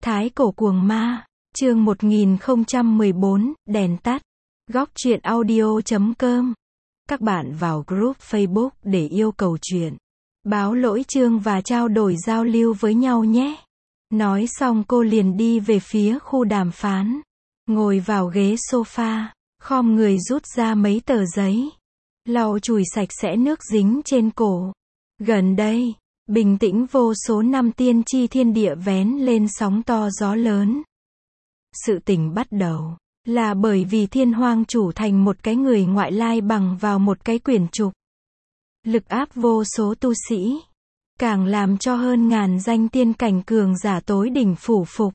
Thái cổ cuồng ma, chương 1014, đèn tắt. Góc truyện audio.com. Các bạn vào group Facebook để yêu cầu chuyện, báo lỗi chương và trao đổi giao lưu với nhau nhé. Nói xong cô liền đi về phía khu đàm phán. Ngồi vào ghế sofa, khom người rút ra mấy tờ giấy. Lau chùi sạch sẽ nước dính trên cổ. Gần đây, bình tĩnh vô số năm tiên tri thiên địa vén lên sóng to gió lớn. Sự tình bắt đầu là bởi vì Thiên Hoang chủ thành một cái người ngoại lai bằng vào một cái quyển trục. Lực áp vô số tu sĩ, càng làm cho hơn ngàn danh tiên cảnh cường giả tối đỉnh phủ phục.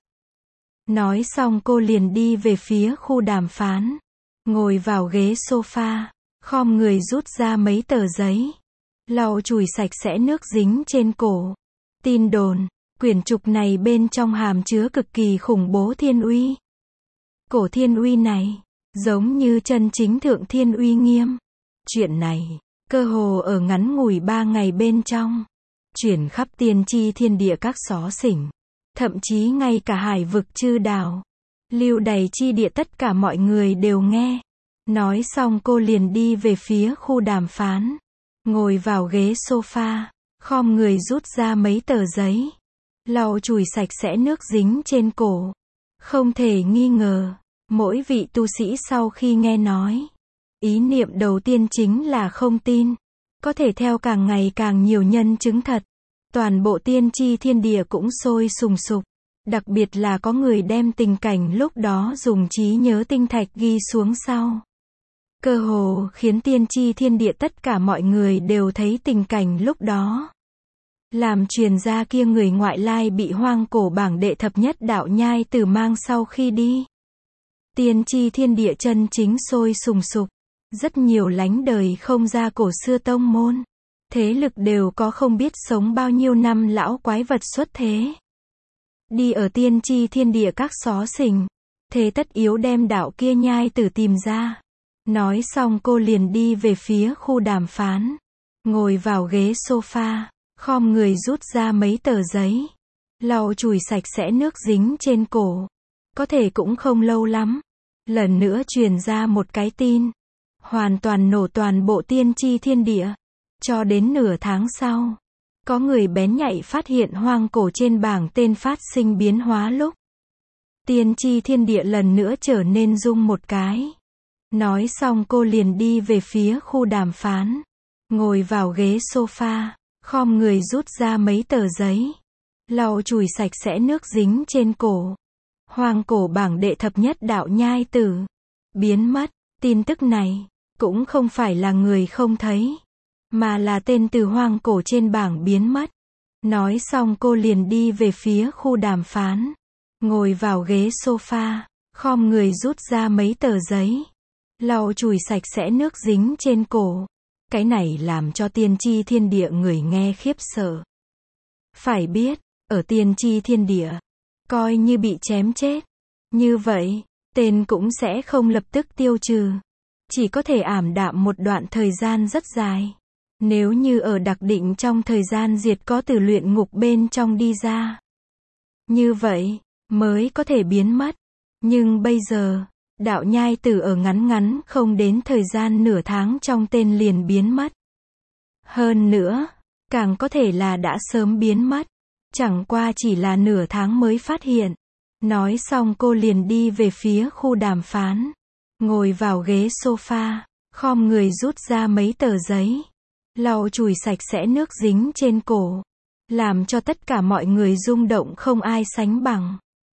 Nói xong cô liền đi về phía khu đàm phán. Ngồi vào ghế sofa, khom người rút ra mấy tờ giấy. Lau chùi sạch sẽ nước dính trên cổ. Tin đồn, quyển trục này bên trong hàm chứa cực kỳ khủng bố thiên uy. Cổ thiên uy này, giống như chân chính thượng thiên uy nghiêm. Chuyện này, cơ hồ ở ngắn ngủi 3 ngày bên trong, chuyển khắp tiên tri thiên địa các xó xỉnh. Thậm chí ngay cả hải vực chư đảo, lưu đày chi địa tất cả mọi người đều nghe. Nói xong cô liền đi về phía khu đàm phán. Ngồi vào ghế sofa, khom người rút ra mấy tờ giấy. Lau chùi sạch sẽ nước dính trên cổ. Không thể nghi ngờ, mỗi vị tu sĩ sau khi nghe nói, ý niệm đầu tiên chính là không tin. Có thể theo càng ngày càng nhiều nhân chứng thật. Toàn bộ tiên tri thiên địa cũng sôi sùng sục. Đặc biệt là có người đem tình cảnh lúc đó dùng trí nhớ tinh thạch ghi xuống sau. Cơ hồ khiến tiên tri thiên địa tất cả mọi người đều thấy tình cảnh lúc đó. Làm truyền ra kia người ngoại lai bị hoang cổ bảng đệ thập nhất đạo nhai tử mang sau khi đi. Tiên tri thiên địa chân chính sôi sùng sục. Rất nhiều lánh đời không ra cổ xưa tông môn. Thế lực đều có không biết sống bao nhiêu năm lão quái vật xuất thế. Đi ở tiên tri thiên địa các xó xỉnh. Thế tất yếu đem đạo kia nhai tử tìm ra. Nói xong cô liền đi về phía khu đàm phán. Ngồi vào ghế sofa, khom người rút ra mấy tờ giấy. Lau chùi sạch sẽ nước dính trên cổ. Có thể cũng không lâu lắm. Lần nữa truyền ra một cái tin. Hoàn toàn nổ toàn bộ tiên tri thiên địa. Cho đến nửa tháng sau, có người bén nhạy phát hiện hoang cổ trên bảng tên phát sinh biến hóa lúc. Tiên tri thiên địa lần nữa trở nên rung một cái. Nói xong cô liền đi về phía khu đàm phán. Ngồi vào ghế sofa, khom người rút ra mấy tờ giấy. Lau chùi sạch sẽ nước dính trên cổ. Hoang cổ bảng đệ thập nhất đạo nhai tử biến mất. Tin tức này cũng không phải là người không thấy, mà là tên từ hoang cổ trên bảng biến mất. Nói xong cô liền đi về phía khu đàm phán. Ngồi vào ghế sofa, khom người rút ra mấy tờ giấy. Lau chùi sạch sẽ nước dính trên cổ. Cái này làm cho tiên tri thiên địa người nghe khiếp sợ. Phải biết, ở tiên tri thiên địa, coi như bị chém chết. Như vậy, tên cũng sẽ không lập tức tiêu trừ. Chỉ có thể ảm đạm một đoạn thời gian rất dài. Nếu như ở đặc định trong thời gian diệt có từ luyện ngục bên trong đi ra. Như vậy, mới có thể biến mất. Nhưng bây giờ, đạo nhai tử ở ngắn ngắn không đến thời gian nửa tháng trong tên liền biến mất. Hơn nữa, càng có thể là đã sớm biến mất. Chẳng qua chỉ là nửa tháng mới phát hiện. Nói xong cô liền đi về phía khu đàm phán. Ngồi vào ghế sofa, khom người rút ra mấy tờ giấy. Lau chùi sạch sẽ nước dính trên cổ. Làm cho tất cả mọi người rung động không ai sánh bằng.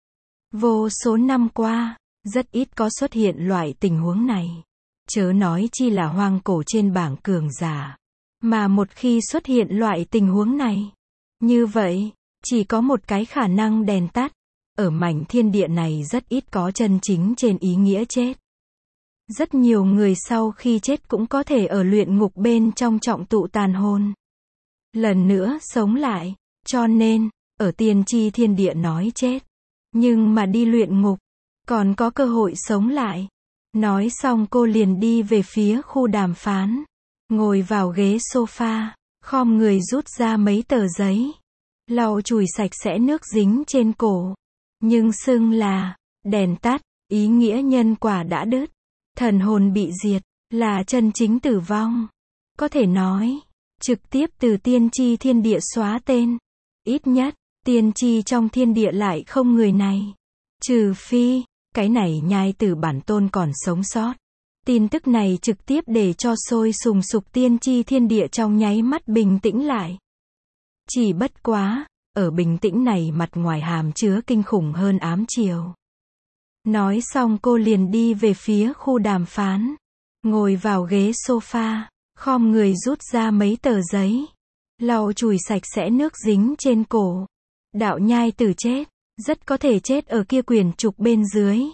Vô số năm qua, rất ít có xuất hiện loại tình huống này. Chớ nói chi là hoang cổ trên bảng cường giả. Mà một khi xuất hiện loại tình huống này, như vậy, chỉ có một cái khả năng đèn tắt. Ở mảnh thiên địa này rất ít có chân chính trên ý nghĩa chết. Rất nhiều người sau khi chết cũng có thể ở luyện ngục bên trong trọng tụ tàn hồn. Lần nữa sống lại, cho nên, ở tiên tri thiên địa nói chết. Nhưng mà đi luyện ngục, còn có cơ hội sống lại. Nói xong cô liền đi về phía khu đàm phán. Ngồi vào ghế sofa, khom người rút ra mấy tờ giấy. Lau chùi sạch sẽ nước dính trên cổ. nhưng xưng là đèn tắt, ý nghĩa nhân quả đã đứt, thần hồn bị diệt, là chân chính tử vong. Có thể nói, trực tiếp từ tiên tri thiên địa xóa tên. Ít nhất, tiên tri trong thiên địa lại không người này. Trừ phi, cái này nhai tử bản tôn còn sống sót. Tin tức này trực tiếp để cho sôi sùng sục tiên tri thiên địa trong nháy mắt bình tĩnh lại. Chỉ bất quá, ở bình tĩnh này mặt ngoài hàm chứa kinh khủng hơn ám chiều. Nói xong cô liền đi về phía khu đàm phán. Ngồi vào ghế sofa, khom người rút ra mấy tờ giấy. Lau chùi sạch sẽ nước dính trên cổ. Đạo nhai tử chết, rất có thể chết ở kia quyển trục bên dưới.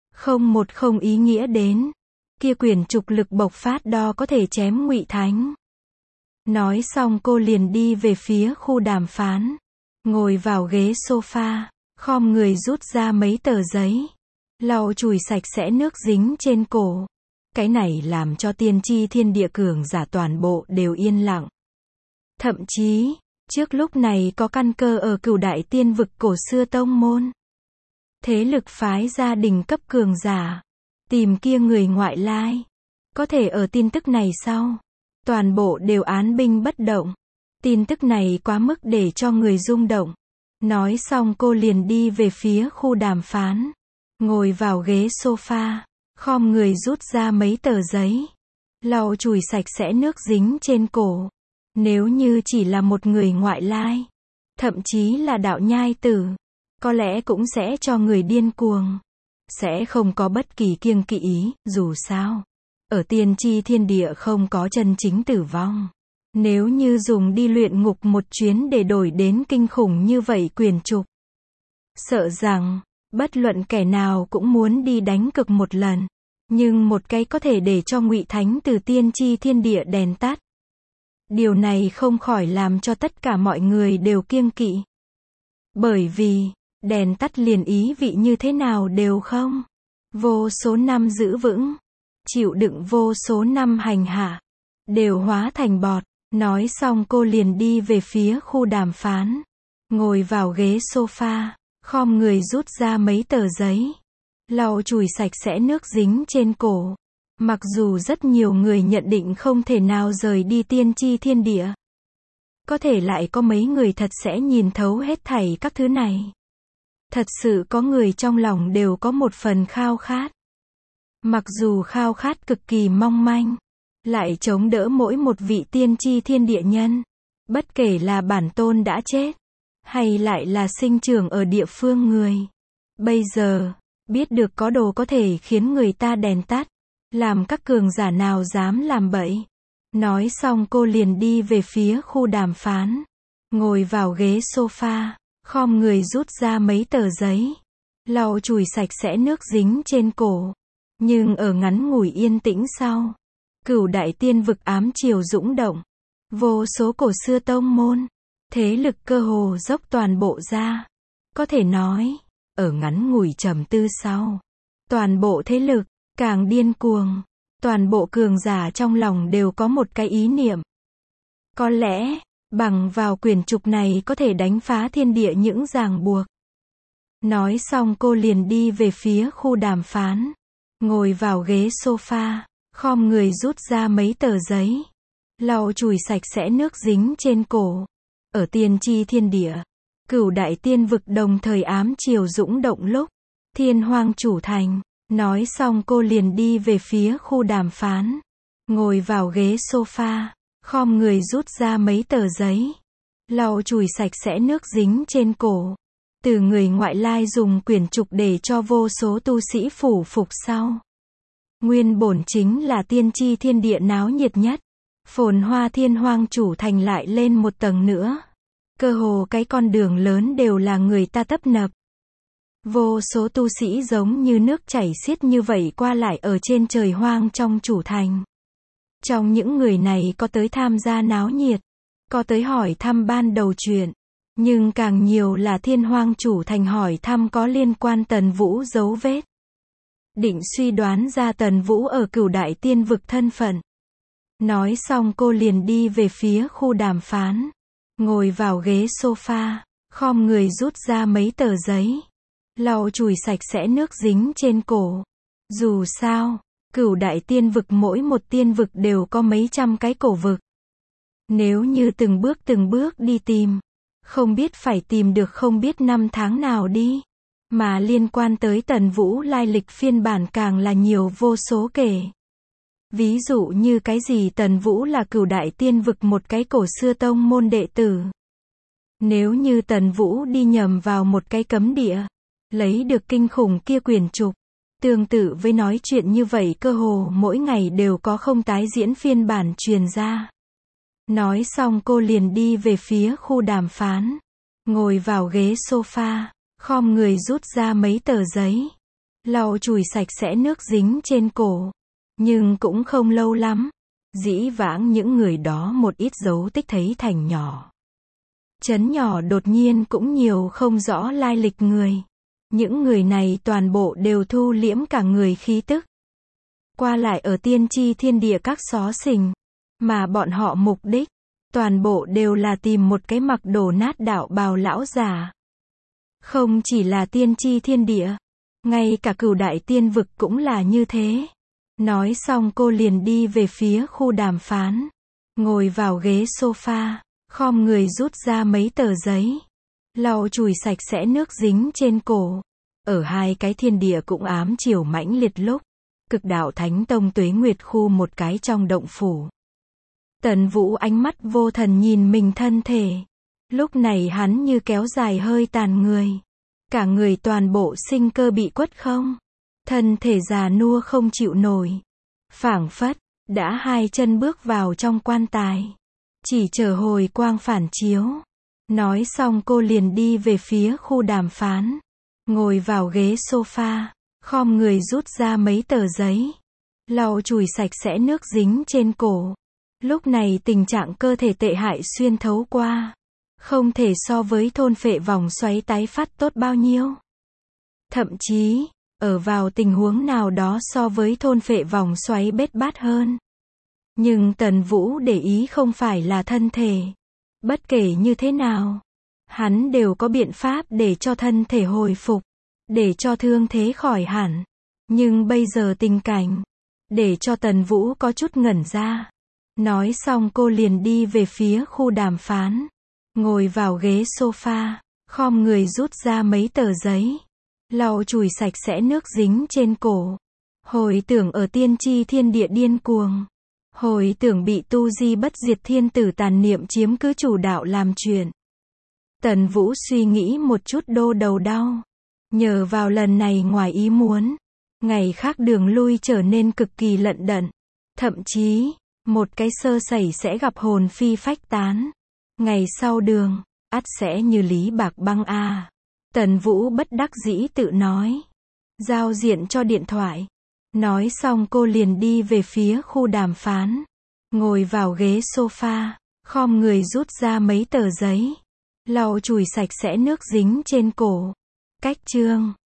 Không ý nghĩa đến. Kia quyển trục lực bộc phát đo có thể chém Ngụy Thánh. Nói xong cô liền đi về phía khu đàm phán. Ngồi vào ghế sofa, khom người rút ra mấy tờ giấy. Lau chùi sạch sẽ nước dính trên cổ. Cái này làm cho tiên tri thiên địa cường giả toàn bộ đều yên lặng. Thậm chí, trước lúc này có căn cơ ở Cửu Đại Tiên vực cổ xưa tông môn. Thế lực phái gia đình cấp cường giả. Tìm kia người ngoại lai. Có thể ở tin tức này sau. Toàn bộ đều án binh bất động. Tin tức này quá mức để cho người rung động. Nói xong cô liền đi về phía khu đàm phán. Ngồi vào ghế sofa. Khom người rút ra mấy tờ giấy. Lau chùi sạch sẽ nước dính trên cổ. Nếu như chỉ là một người ngoại lai. Thậm chí là đạo nhai tử. Có lẽ cũng sẽ cho người điên cuồng. Sẽ không có bất kỳ kiêng kỵ ý, dù sao. Ở tiên tri thiên địa không có chân chính tử vong. Nếu như dùng đi luyện ngục một chuyến để đổi đến kinh khủng như vậy quyền trục. Sợ rằng, bất luận kẻ nào cũng muốn đi đánh cực một lần. Nhưng một cái có thể để cho Ngụy Thánh từ tiên tri thiên địa đèn tắt. Điều này không khỏi làm cho tất cả mọi người đều kiêng kỵ. Bởi vì, đèn tắt liền ý vị như thế nào đều không. Vô số năm giữ vững. Chịu đựng vô số năm hành hạ. Đều hóa thành bọt. Nói xong cô liền đi về phía khu đàm phán. Ngồi vào ghế sofa. Khom người rút ra mấy tờ giấy. Lau chùi sạch sẽ nước dính trên cổ. Mặc dù rất nhiều người nhận định không thể nào rời đi tiên tri thiên địa. Có thể lại có mấy người thật sẽ nhìn thấu hết thảy các thứ này. Thật sự có người trong lòng đều có một phần khao khát. Mặc dù khao khát cực kỳ mong manh. Lại chống đỡ mỗi một vị tiên tri thiên địa nhân. Bất kể là bản tôn đã chết. Hay lại là sinh trưởng ở địa phương người. Bây giờ, biết được có đồ có thể khiến người ta đèn tắt. Làm các cường giả nào dám làm bậy. Nói xong cô liền đi về phía khu đàm phán. Ngồi vào ghế sofa. Khom người rút ra mấy tờ giấy. Lau chùi sạch sẽ nước dính trên cổ. Nhưng ở ngắn ngủi yên tĩnh sau. Cửu Đại Tiên vực ám chiều dũng động. Vô số cổ xưa tông môn. Thế lực cơ hồ dốc toàn bộ ra. Có thể nói, ở ngắn ngủi trầm tư sau. Toàn bộ thế lực, càng điên cuồng. Toàn bộ cường giả trong lòng đều có một cái ý niệm. Có lẽ, bằng vào quyển trục này có thể đánh phá thiên địa những ràng buộc. Nói xong cô liền đi về phía khu đàm phán. Ngồi vào ghế sofa. Khom người rút ra mấy tờ giấy. Lau chùi sạch sẽ nước dính trên cổ. Ở tiên tri thiên địa. Cửu Đại Tiên vực đồng thời ám chiều dũng động lúc. Thiên Hoang chủ thành. Nói xong cô liền đi về phía khu đàm phán. Ngồi vào ghế sofa. Khom người rút ra mấy tờ giấy. Lau chùi sạch sẽ nước dính trên cổ. Từ người ngoại lai dùng quyển trục để cho vô số tu sĩ phủ phục sau. Nguyên bổn chính là tiên tri thiên địa náo nhiệt nhất. Phồn hoa Thiên Hoang chủ thành lại lên một tầng nữa. Cơ hồ cái con đường lớn đều là người ta tấp nập. Vô số tu sĩ giống như nước chảy xiết như vậy qua lại ở trên trời hoang trong chủ thành. Trong những người này có tới tham gia náo nhiệt. Có tới hỏi thăm ban đầu chuyện. Nhưng càng nhiều là Thiên Hoang chủ thành hỏi thăm có liên quan Tần Vũ dấu vết. Định suy đoán ra Tần Vũ ở Cửu Đại Tiên vực thân phận. Nói xong cô liền đi về phía khu đàm phán. Ngồi vào ghế sofa. Khom người rút ra mấy tờ giấy. lau chùi sạch sẽ nước dính trên cổ. Dù sao, Cửu Đại Tiên Vực mỗi một tiên vực đều có mấy trăm cái cổ vực. Nếu như từng bước đi tìm, không biết phải tìm được không biết năm tháng nào đi. Mà liên quan tới Tần Vũ lai lịch phiên bản càng là nhiều vô số kể. Ví dụ như cái gì Tần Vũ là Cửu Đại Tiên Vực một cái cổ xưa tông môn đệ tử. Nếu như Tần Vũ đi nhầm vào một cái cấm địa, lấy được kinh khủng kia quyển trục, tương tự với nói chuyện như vậy cơ hồ mỗi ngày đều có không tái diễn phiên bản truyền ra. Nói xong cô liền đi về phía khu đàm phán, ngồi vào ghế sofa, khom người rút ra mấy tờ giấy, lau chùi sạch sẽ nước dính trên cổ. Nhưng cũng không lâu lắm, dĩ vãng những người đó một ít dấu tích thấy thành nhỏ. Trấn nhỏ đột nhiên cũng nhiều không rõ lai lịch người. Những người này toàn bộ đều thu liễm cả người khí tức. Qua lại ở tiên tri thiên địa các xó xỉnh. Mà bọn họ mục đích, toàn bộ đều là tìm một cái mặc đổ nát đạo bào lão già. Không chỉ là tiên tri thiên địa, ngay cả Cửu Đại Tiên Vực cũng là như thế. Nói xong cô liền đi về phía khu đàm phán, ngồi vào ghế sofa, khom người rút ra mấy tờ giấy, lau chùi sạch sẽ nước dính trên cổ. Ở hai cái thiên địa cũng ám chiều mãnh liệt lúc, Cực Đạo Thánh Tông Tuế Nguyệt khu một cái trong động phủ. Tần Vũ ánh mắt vô thần nhìn mình thân thể. Lúc này hắn như kéo dài hơi tàn người. Cả người toàn bộ sinh cơ bị quất không. Thân thể già nua không chịu nổi. Phảng phất, đã hai chân bước vào trong quan tài. Chỉ chờ hồi quang phản chiếu. Nói xong cô liền đi về phía khu đàm phán. Ngồi vào ghế sofa, khom người rút ra mấy tờ giấy. Lau chùi sạch sẽ nước dính trên cổ. Lúc này tình trạng cơ thể tệ hại xuyên thấu qua. Không thể so với thôn phệ vòng xoáy tái phát tốt bao nhiêu. Thậm chí, ở vào tình huống nào đó so với thôn phệ vòng xoáy bết bát hơn. Nhưng Tần Vũ để ý không phải là thân thể. Bất kể như thế nào, hắn đều có biện pháp để cho thân thể hồi phục, để cho thương thế khỏi hẳn. Nhưng bây giờ tình cảnh, để cho Tần Vũ có chút ngẩn ra. Nói xong cô liền đi về phía khu đàm phán, ngồi vào ghế sofa, khom người rút ra mấy tờ giấy, lau chùi sạch sẽ nước dính trên cổ. Hồi tưởng ở tiên tri thiên địa điên cuồng, hồi tưởng bị tu di bất diệt thiên tử tàn niệm chiếm cứ chủ đạo làm chuyện. Tần Vũ suy nghĩ một chút đô đầu đau. Nhờ vào lần này ngoài ý muốn, ngày khác đường lui trở nên cực kỳ lận đận. Thậm chí, một cái sơ sẩy sẽ gặp hồn phi phách tán. Ngày sau đường, ắt sẽ như lý bạc băng a. Tần Vũ bất đắc dĩ tự nói. Giao diện cho điện thoại. Nói xong cô liền đi về phía khu đàm phán. Ngồi vào ghế sofa, khom người rút ra mấy tờ giấy. Lau chùi sạch sẽ nước dính trên cổ. Cách chương